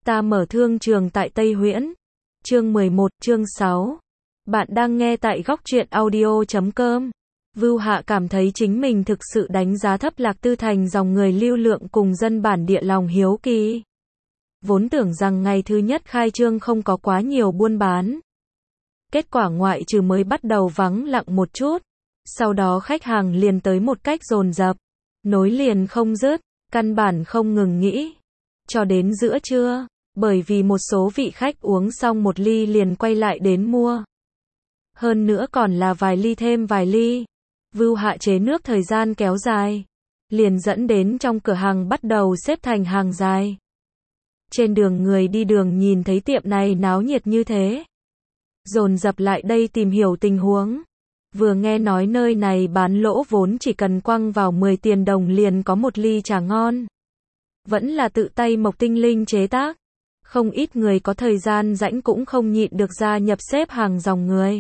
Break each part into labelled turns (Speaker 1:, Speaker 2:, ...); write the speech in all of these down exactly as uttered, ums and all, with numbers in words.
Speaker 1: Ta mở thương trường tại Tây Huyễn. Chương mười một, chương sáu. Bạn đang nghe tại góc truyện audio chấm com. Vưu Hạ cảm thấy chính mình thực sự đánh giá thấp Lạc Tư Thành dòng người lưu lượng cùng dân bản địa lòng hiếu kỳ. Vốn tưởng rằng ngày thứ nhất khai trương không có quá nhiều buôn bán. Kết quả ngoại trừ mới bắt đầu vắng lặng một chút, sau đó khách hàng liền tới một cách dồn dập, nối liền không dứt, căn bản không ngừng nghỉ. Cho đến giữa trưa, bởi vì một số vị khách uống xong một ly liền quay lại đến mua. Hơn nữa còn là vài ly thêm vài ly. Vưu Hạ chế nước thời gian kéo dài, liền dẫn đến trong cửa hàng bắt đầu xếp thành hàng dài. Trên đường người đi đường nhìn thấy tiệm này náo nhiệt như thế, dồn dập lại đây tìm hiểu tình huống. Vừa nghe nói nơi này bán lỗ vốn chỉ cần quăng vào mười tiền đồng liền có một ly trà ngon. Vẫn là tự tay Mộc Tinh Linh chế tác. Không ít người có thời gian rảnh cũng không nhịn được ra nhập xếp hàng dòng người.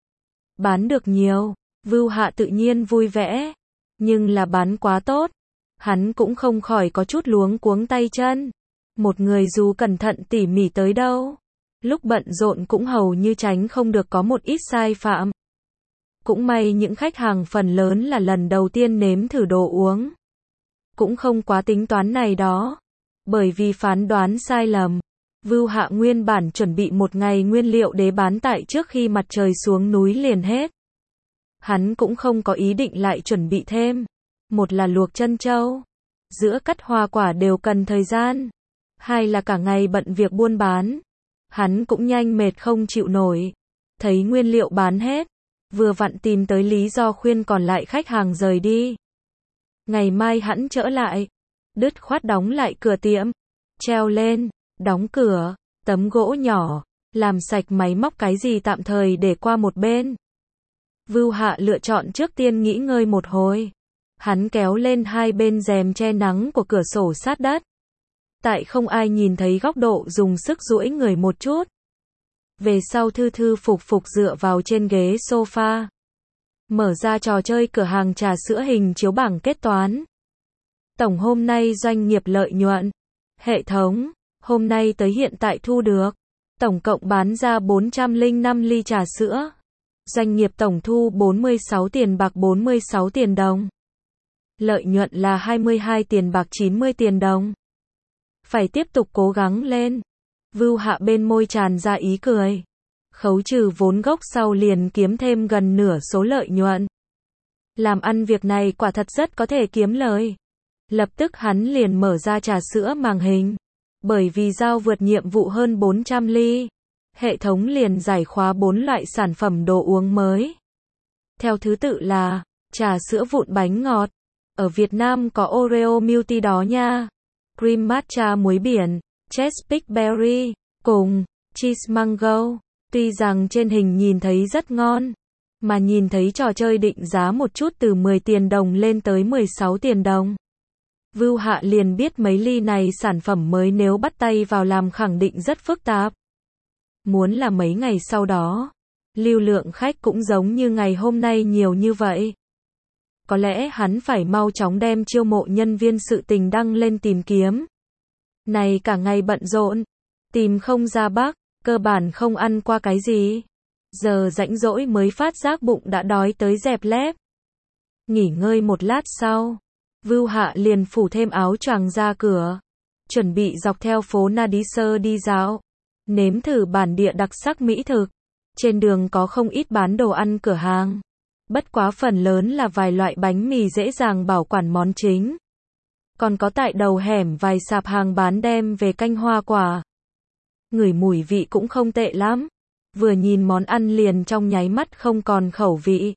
Speaker 1: Bán được nhiều, Vưu Hạ tự nhiên vui vẻ. Nhưng là bán quá tốt, hắn cũng không khỏi có chút luống cuống tay chân. Một người dù cẩn thận tỉ mỉ tới đâu, lúc bận rộn cũng hầu như tránh không được có một ít sai phạm. Cũng may những khách hàng phần lớn là lần đầu tiên nếm thử đồ uống, cũng không quá tính toán này đó. Bởi vì phán đoán sai lầm, Vưu Hạ nguyên bản chuẩn bị một ngày nguyên liệu để bán tại trước khi mặt trời xuống núi liền hết. Hắn cũng không có ý định lại chuẩn bị thêm. Một là luộc trân châu, giữa cắt hoa quả đều cần thời gian. Hai là cả ngày bận việc buôn bán. Hắn cũng nhanh mệt không chịu nổi. Thấy nguyên liệu bán hết, vừa vặn tìm tới lý do khuyên còn lại khách hàng rời đi. Ngày mai hắn trở lại, đứt khoát đóng lại cửa tiệm, treo lên, đóng cửa, tấm gỗ nhỏ, làm sạch máy móc cái gì tạm thời để qua một bên. Vưu Hạ lựa chọn trước tiên nghỉ ngơi một hồi. Hắn kéo lên hai bên rèm che nắng của cửa sổ sát đất. Tại không ai nhìn thấy góc độ dùng sức duỗi người một chút. Về sau thư thư phục phục dựa vào trên ghế sofa. Mở ra trò chơi cửa hàng trà sữa hình chiếu bảng kết toán. Tổng hôm nay doanh nghiệp lợi nhuận. Hệ thống, hôm nay tới hiện tại thu được. Tổng cộng bán ra bốn trăm lẻ năm ly trà sữa. Doanh nghiệp tổng thu bốn mươi sáu tiền bạc bốn mươi sáu tiền đồng. Lợi nhuận là hai mươi hai tiền bạc chín mươi tiền đồng. Phải tiếp tục cố gắng lên. Vưu Hạ bên môi tràn ra ý cười. Khấu trừ vốn gốc sau liền kiếm thêm gần nửa số lợi nhuận. Làm ăn việc này quả thật rất có thể kiếm lời. Lập tức hắn liền mở ra trà sữa màng hình. Bởi vì giao vượt nhiệm vụ hơn bốn trăm ly, hệ thống liền giải khóa bốn loại sản phẩm đồ uống mới. Theo thứ tự là trà sữa vụn bánh ngọt. Ở Việt Nam có Oreo Milky đó nha. Cream matcha muối biển, Chesapeake berry, cùng cheese mango. Tuy rằng trên hình nhìn thấy rất ngon, mà nhìn thấy trò chơi định giá một chút từ mười tiền đồng lên tới mười sáu tiền đồng. Vưu Hạ liền biết mấy ly này sản phẩm mới nếu bắt tay vào làm khẳng định rất phức tạp. Muốn là mấy ngày sau đó, lưu lượng khách cũng giống như ngày hôm nay nhiều như vậy. Có lẽ hắn phải mau chóng đem chiêu mộ nhân viên sự tình đăng lên tìm kiếm. Này cả ngày bận rộn, tìm không ra bác, cơ bản không ăn qua cái gì. Giờ rãnh rỗi mới phát giác bụng đã đói tới dẹp lép. Nghỉ ngơi một lát sau, Vưu Hạ liền phủ thêm áo choàng ra cửa, chuẩn bị dọc theo phố Nadisơ đi dạo, nếm thử bản địa đặc sắc mỹ thực. Trên đường có không ít bán đồ ăn cửa hàng, bất quá phần lớn là vài loại bánh mì dễ dàng bảo quản món chính. Còn có tại đầu hẻm vài sạp hàng bán đem về canh hoa quả. Ngửi mùi vị cũng không tệ lắm. Vừa nhìn món ăn liền trong nháy mắt không còn khẩu vị.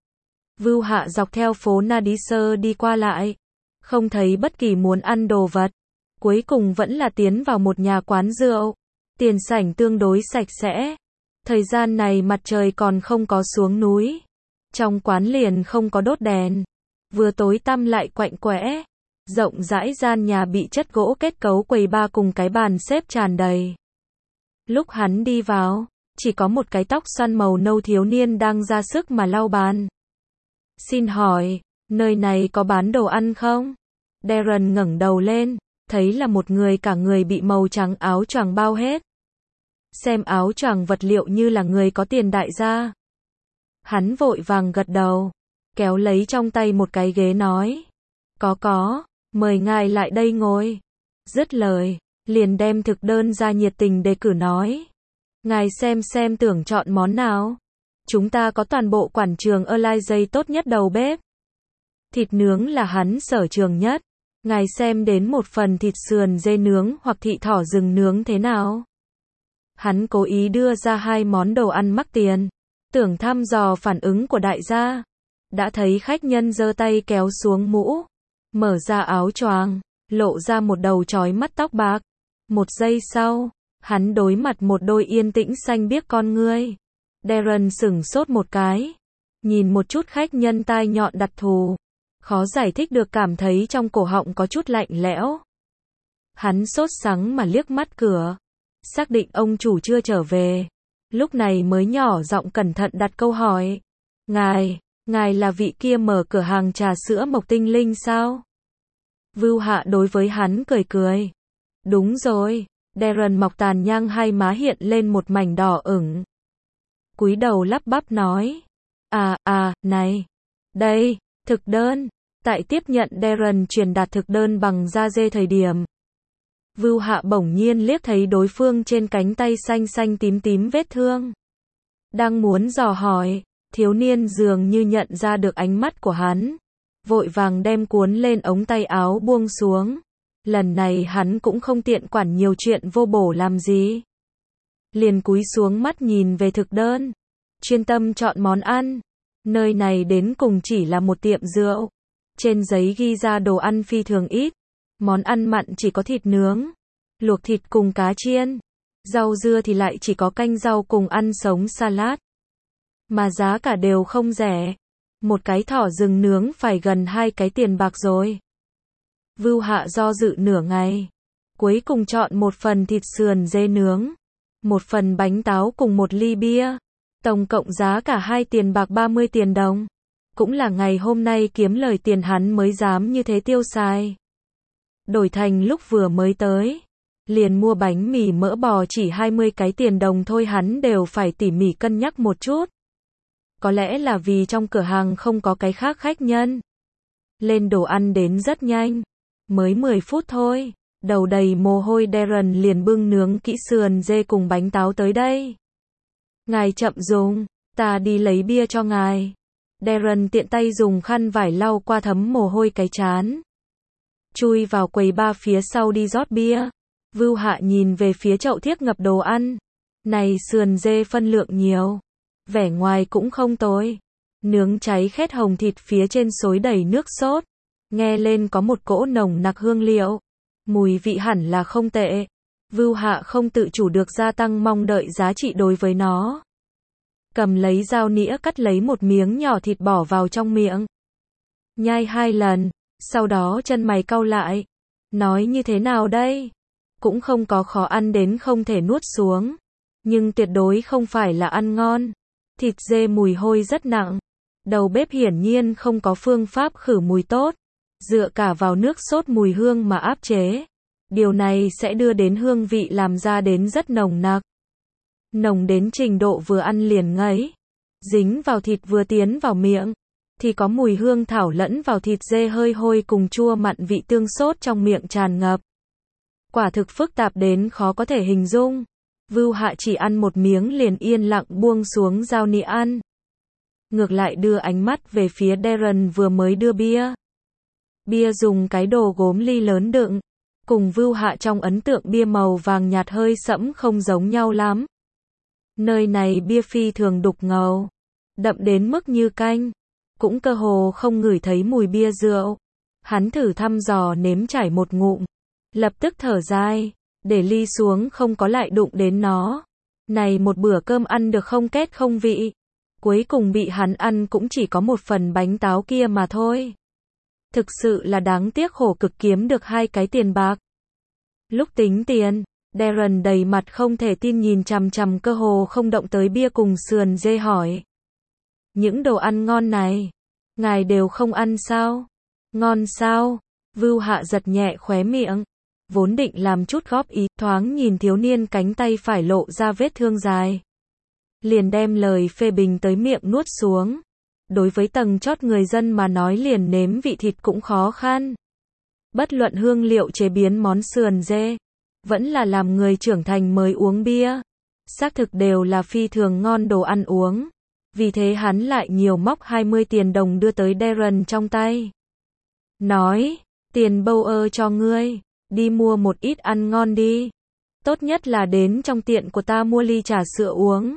Speaker 1: Vưu Hạ dọc theo phố Nadisơ đi qua lại, không thấy bất kỳ muốn ăn đồ vật. Cuối cùng vẫn là tiến vào một nhà quán rượu. Tiền sảnh tương đối sạch sẽ. Thời gian này mặt trời còn không có xuống núi. Trong quán liền không có đốt đèn. Vừa tối tăm lại quạnh quẽ. Rộng rãi gian nhà bị chất gỗ kết cấu quầy bar cùng cái bàn xếp tràn đầy. Lúc hắn đi vào, chỉ có một cái tóc xoăn màu nâu thiếu niên đang ra sức mà lau bàn. Xin hỏi, nơi này có bán đồ ăn không? Darren ngẩng đầu lên, thấy là một người cả người bị màu trắng áo choàng bao hết. Xem áo choàng vật liệu như là người có tiền đại gia. Hắn vội vàng gật đầu, kéo lấy trong tay một cái ghế nói. Có có, mời ngài lại đây ngồi. Dứt lời, liền đem thực đơn ra nhiệt tình đề cử nói. Ngài xem xem tưởng chọn món nào. Chúng ta có toàn bộ quảng trường Elijah tốt nhất đầu bếp. Thịt nướng là hắn sở trường nhất. Ngài xem đến một phần thịt sườn dê nướng hoặc thịt thỏ rừng nướng thế nào. Hắn cố ý đưa ra hai món đồ ăn mắc tiền, tưởng thăm dò phản ứng của đại gia. Đã thấy khách nhân giơ tay kéo xuống mũ, mở ra áo choàng, lộ ra một đầu chói mắt tóc bạc. Một giây sau, hắn đối mặt một đôi yên tĩnh xanh biếc con ngươi. Darren sửng sốt một cái, nhìn một chút khách nhân tai nhọn đặc thù, khó giải thích được cảm thấy trong cổ họng có chút lạnh lẽo. Hắn sốt sắng mà liếc mắt cửa, xác định ông chủ chưa trở về, lúc này mới nhỏ giọng cẩn thận đặt câu hỏi. Ngài, ngài là vị kia mở cửa hàng trà sữa Mộc Tinh Linh sao? Vưu Hạ đối với hắn cười cười. Đúng rồi. Darren mọc tàn nhang hai má hiện lên một mảnh đỏ ửng. Cúi đầu lắp bắp nói. À, à, này. Đây, thực đơn. Tại tiếp nhận Darren truyền đạt thực đơn bằng da dê thời điểm. Vưu Hạ bỗng nhiên liếc thấy đối phương trên cánh tay xanh xanh tím tím vết thương. Đang muốn dò hỏi, thiếu niên dường như nhận ra được ánh mắt của hắn. Vội vàng đem cuốn lên ống tay áo buông xuống. Lần này hắn cũng không tiện quản nhiều chuyện vô bổ làm gì. Liền cúi xuống mắt nhìn về thực đơn. Chuyên tâm chọn món ăn. Nơi này đến cùng chỉ là một tiệm rượu. Trên giấy ghi ra đồ ăn phi thường ít. Món ăn mặn chỉ có thịt nướng, luộc thịt cùng cá chiên. Rau dưa thì lại chỉ có canh rau cùng ăn sống salad. Mà giá cả đều không rẻ. Một cái thỏ rừng nướng phải gần hai cái tiền bạc rồi. Vưu Hạ do dự nửa ngày. Cuối cùng chọn một phần thịt sườn dê nướng. Một phần bánh táo cùng một ly bia. Tổng cộng giá cả hai tiền bạc ba mươi tiền đồng. Cũng là ngày hôm nay kiếm lời tiền hắn mới dám như thế tiêu xài. Đổi thành lúc vừa mới tới. Liền mua bánh mì mỡ bò chỉ hai mươi cái tiền đồng thôi hắn đều phải tỉ mỉ cân nhắc một chút. Có lẽ là vì trong cửa hàng không có cái khác khách nhân. Lên đồ ăn đến rất nhanh. Mới mười phút thôi. Đầu đầy mồ hôi Darren liền bưng nướng kỹ sườn dê cùng bánh táo tới đây. Ngài chậm dùng, ta đi lấy bia cho ngài. Darren tiện tay dùng khăn vải lau qua thấm mồ hôi cái trán. Chui vào quầy bar phía sau đi rót bia. Vưu Hạ nhìn về phía chậu thiếc ngập đồ ăn. Này sườn dê phân lượng nhiều. Vẻ ngoài cũng không tồi. Nướng cháy khét hồng thịt phía trên xối đầy nước sốt. Nghe lên có một cỗ nồng nặc hương liệu. Mùi vị hẳn là không tệ. Vưu Hạ không tự chủ được gia tăng mong đợi giá trị đối với nó. Cầm lấy dao nĩa cắt lấy một miếng nhỏ thịt bỏ vào trong miệng. Nhai hai lần, sau đó chân mày cau lại. Nói như thế nào đây? Cũng không có khó ăn đến không thể nuốt xuống. Nhưng tuyệt đối không phải là ăn ngon. Thịt dê mùi hôi rất nặng. Đầu bếp hiển nhiên không có phương pháp khử mùi tốt. Dựa cả vào nước sốt mùi hương mà áp chế. Điều này sẽ đưa đến hương vị làm ra đến rất nồng nặc. Nồng đến trình độ vừa ăn liền ngấy. Dính vào thịt vừa tiến vào miệng. Thì có mùi hương thảo lẫn vào thịt dê hơi hôi cùng chua mặn vị tương sốt trong miệng tràn ngập. Quả thực phức tạp đến khó có thể hình dung. Vưu Hạ chỉ ăn một miếng liền yên lặng buông xuống dao nĩa ăn. Ngược lại đưa ánh mắt về phía Darren vừa mới đưa bia. Bia dùng cái đồ gốm ly lớn đựng. Cùng Vưu Hạ trong ấn tượng bia màu vàng nhạt hơi sẫm không giống nhau lắm. Nơi này bia phi thường đục ngầu. Đậm đến mức như canh. Cũng cơ hồ không ngửi thấy mùi bia rượu. Hắn thử thăm dò nếm trải một ngụm. Lập tức thở dài. Để ly xuống không có lại đụng đến nó. Này một bữa cơm ăn được không kết không vị. Cuối cùng bị hắn ăn cũng chỉ có một phần bánh táo kia mà thôi. Thực sự là đáng tiếc khổ cực kiếm được hai cái tiền bạc. Lúc tính tiền, Darren đầy mặt không thể tin nhìn chằm chằm cơ hồ không động tới bia cùng sườn dê hỏi. Những đồ ăn ngon này, ngài đều không ăn sao? Ngon sao? Vưu Hạ giật nhẹ khóe miệng. vốn định làm chút góp ý, thoáng nhìn thiếu niên cánh tay phải lộ ra vết thương dài. Liền đem lời phê bình tới miệng nuốt xuống. Đối với tầng chót người dân mà nói liền nếm vị thịt cũng khó khăn. Bất luận hương liệu chế biến món sườn dê, vẫn là làm người trưởng thành mới uống bia, xác thực đều là phi thường ngon đồ ăn uống. Vì thế hắn lại nhiều móc hai mươi tiền đồng đưa tới Darren trong tay. Nói, tiền Bauer cho ngươi, đi mua một ít ăn ngon đi. Tốt nhất là đến trong tiệm của ta mua ly trà sữa uống.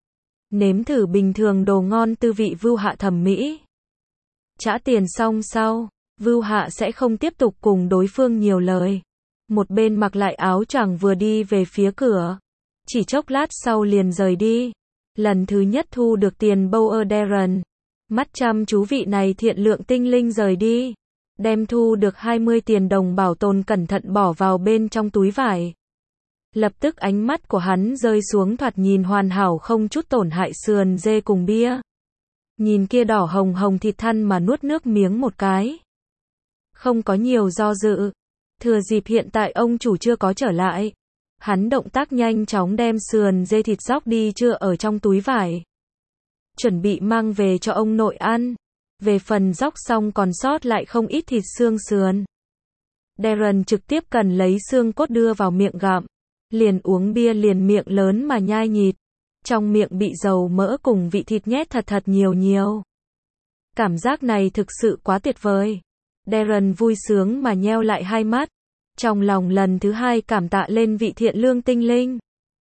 Speaker 1: Nếm thử bình thường đồ ngon tư vị Vưu Hạ thẩm mỹ. Trả tiền xong sau, Vưu Hạ sẽ không tiếp tục cùng đối phương nhiều lời. Một bên mặc lại áo choàng vừa đi về phía cửa. Chỉ chốc lát sau liền rời đi. Lần thứ nhất thu được tiền Bauer Darren. Mắt chăm chú vị này thiện lượng tinh linh rời đi. Đem thu được hai mươi tiền đồng bảo tồn cẩn thận bỏ vào bên trong túi vải. Lập tức ánh mắt của hắn rơi xuống thoạt nhìn hoàn hảo không chút tổn hại sườn dê cùng bia. Nhìn kia đỏ hồng hồng thịt thăn mà nuốt nước miếng một cái. Không có nhiều do dự. Thừa dịp hiện tại ông chủ chưa có trở lại. Hắn động tác nhanh chóng đem sườn dê thịt dóc đi chưa ở trong túi vải. Chuẩn bị mang về cho ông nội ăn. Về phần dóc xong còn sót lại không ít thịt xương sườn. Darren trực tiếp cần lấy xương cốt đưa vào miệng gặm. Liền uống bia liền miệng lớn mà nhai nhịt. Trong miệng bị dầu mỡ cùng vị thịt nhét thật thật nhiều nhiều. Cảm giác này thực sự quá tuyệt vời. Darren vui sướng mà nheo lại hai mắt. Trong lòng lần thứ hai cảm tạ lên vị thiện lương tinh linh.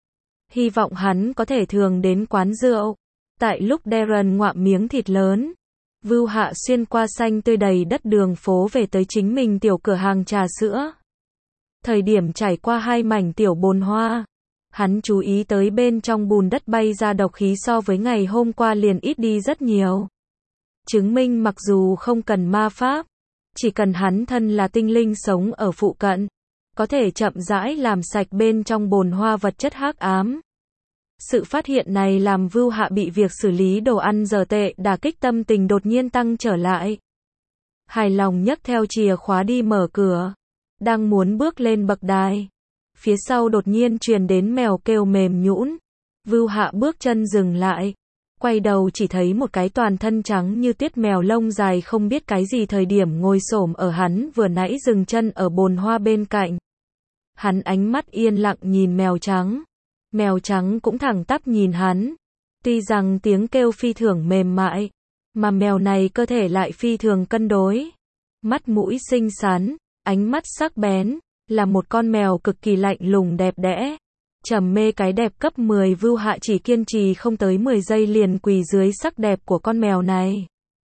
Speaker 1: Hy vọng hắn có thể thường đến quán rượu. Tại lúc Darren ngoạm miếng thịt lớn, Vưu Hạ xuyên qua xanh tươi đầy đất đường phố về tới chính mình tiểu cửa hàng trà sữa. Thời điểm trải qua hai mảnh tiểu bồn hoa, hắn chú ý tới bên trong bùn đất bay ra độc khí so với ngày hôm qua liền ít đi rất nhiều. Chứng minh mặc dù không cần ma pháp, chỉ cần hắn thân là tinh linh sống ở phụ cận, có thể chậm rãi làm sạch bên trong bồn hoa vật chất hắc ám. Sự phát hiện này làm Vưu Hạ bị việc xử lý đồ ăn giờ tệ đả kích tâm tình đột nhiên tăng trở lại. Hài lòng nhấc theo chìa khóa đi mở cửa. Đang muốn bước lên bậc đài. Phía sau đột nhiên truyền đến mèo kêu mềm nhũn. Vưu Hạ bước chân dừng lại. Quay đầu chỉ thấy một cái toàn thân trắng như tuyết mèo lông dài không biết cái gì thời điểm ngồi xổm ở hắn vừa nãy dừng chân ở bồn hoa bên cạnh. Hắn ánh mắt yên lặng nhìn mèo trắng. Mèo trắng cũng thẳng tắp nhìn hắn. Tuy rằng tiếng kêu phi thường mềm mại, mà mèo này cơ thể lại phi thường cân đối. Mắt mũi xinh xắn, ánh mắt sắc bén, là một con mèo cực kỳ lạnh lùng đẹp đẽ. Trầm mê cái đẹp cấp mười Vưu Hạ chỉ kiên trì không tới mười giây liền quỳ dưới sắc đẹp của con mèo này.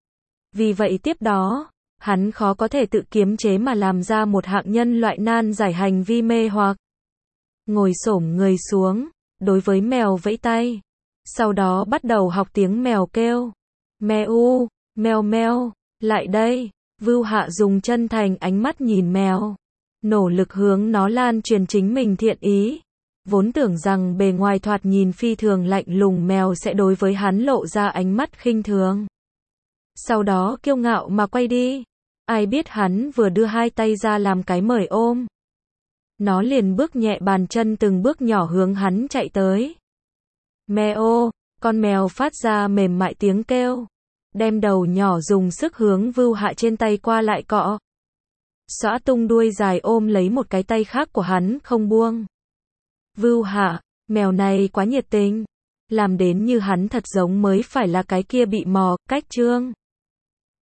Speaker 1: Vì vậy tiếp đó, hắn khó có thể tự kiềm chế mà làm ra một hạng nhân loại nan giải hành vi mê hoặc. Ngồi xổm người xuống, đối với mèo vẫy tay. Sau đó bắt đầu học tiếng mèo kêu. Meo, meo meo, lại đây. Vưu Hạ dùng chân thành ánh mắt nhìn mèo. Nỗ lực hướng nó lan truyền chính mình thiện ý. Vốn tưởng rằng bề ngoài thoạt nhìn phi thường lạnh lùng mèo sẽ đối với hắn lộ ra ánh mắt khinh thường. Sau đó kiêu ngạo mà quay đi. Ai biết hắn vừa đưa hai tay ra làm cái mời ôm. Nó liền bước nhẹ bàn chân từng bước nhỏ hướng hắn chạy tới. Meo, con mèo phát ra mềm mại tiếng kêu. Đem đầu nhỏ dùng sức hướng Vưu Hạ trên tay qua lại cọ. Xõa tung đuôi dài ôm lấy một cái tay khác của hắn không buông. Vưu Hạ, mèo này quá nhiệt tình. Làm đến như hắn thật giống mới phải là cái kia bị mò, cách trương.